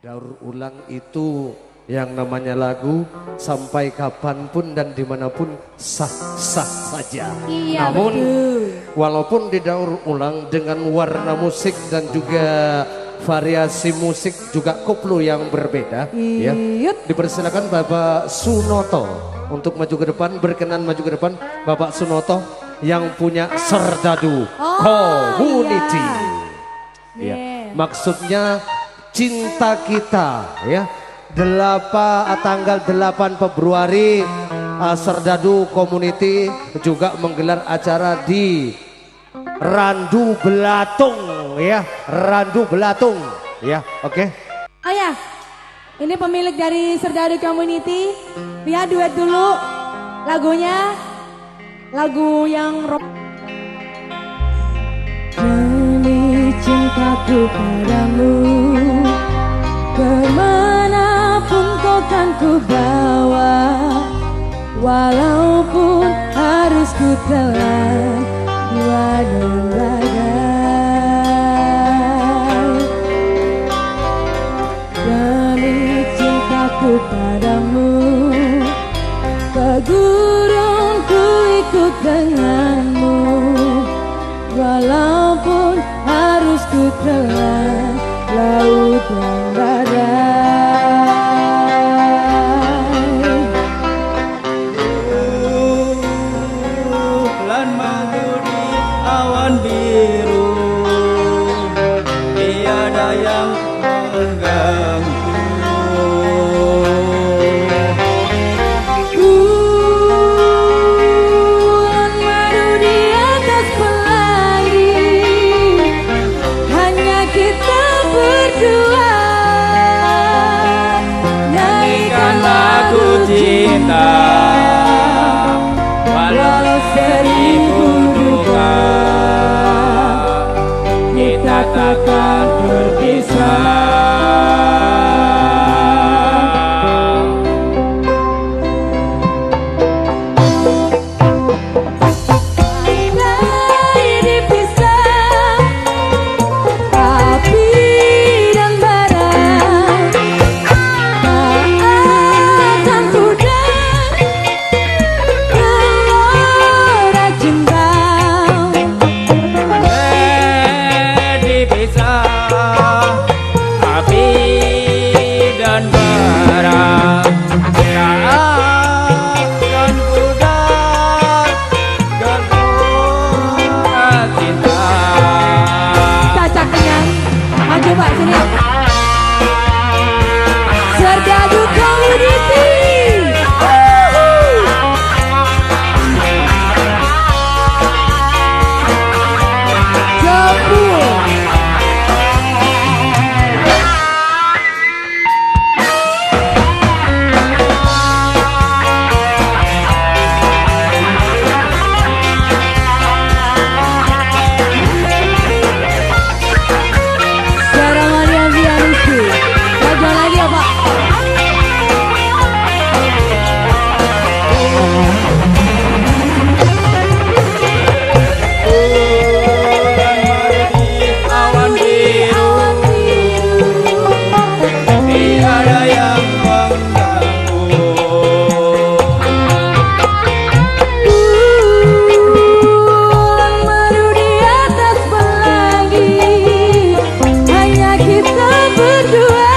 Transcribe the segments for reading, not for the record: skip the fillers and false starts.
Daur ulang itu yang namanya lagu sampai kapanpun dan dimanapun sah-sah saja. Iya, namun betul. Walaupun didaur ulang dengan warna musik dan juga variasi musik juga koplo yang berbeda, ya, dipersilakan Bapak Sunoto untuk maju ke depan. Berkenan maju ke depan Bapak Sunoto yang punya Serdadu Community. Iya. Ya, maksudnya cinta kita, ya. Tanggal 8 Februari Serdadu Community juga menggelar acara di Randu Belatung, ya. Randu Belatung, ya. Oke. Oh ya, ini pemilik dari Serdadu Community. Ya, duet dulu lagunya, lagu yang demi cintaku padamu, kemanapun kau kan ku bawa, walaupun harus ku telan dua dan bagai. Demi cintaku padamu, ke gurun ku ikut denganmu, walaupun harus ku telan laut dan badai. Lan menjadi awan biru, tiada yang mengganggu. Bulan madu di atas pelangi, hanya kita berdua. Nyanyikan lagu cinta, walau seribu duka, kita takkan berpisah. Andai dipisah api dan bara, akan pudar gelora cinta. Dipisah api dan bara, akan pudar gelora cinta. Cacak kenyang, maju Pak sini. Serdadu Community. Jemput. Sekarang Maria Vianisti. Maju lagi ya Pak. Awan biru, tiada yang mengganggu. Bulan madu di atas pelangi, hanya kita berdua.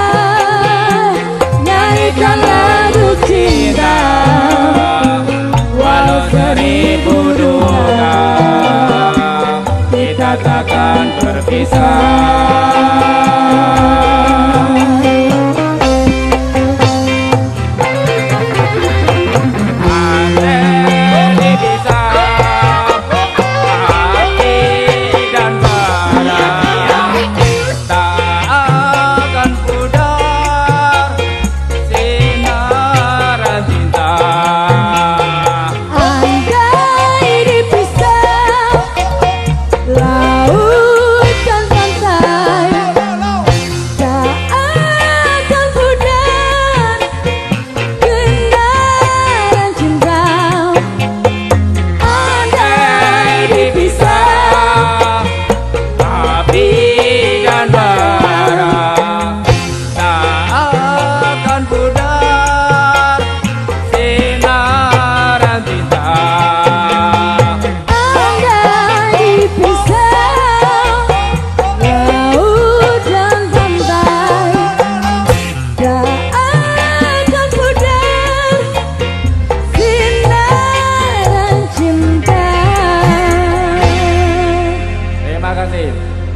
Nyanyikan lagu cinta, Walau seribu duka, kita takkan berpisah. Andai dipisah api dan bara, tak akan pudar sinaran cinta. andai dipisah lautan dan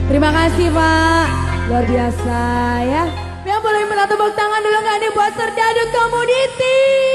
Terima kasih Pak, luar biasa ya. Yang boleh minta tepuk tangan dulu nggak nih buat Serdadu Community.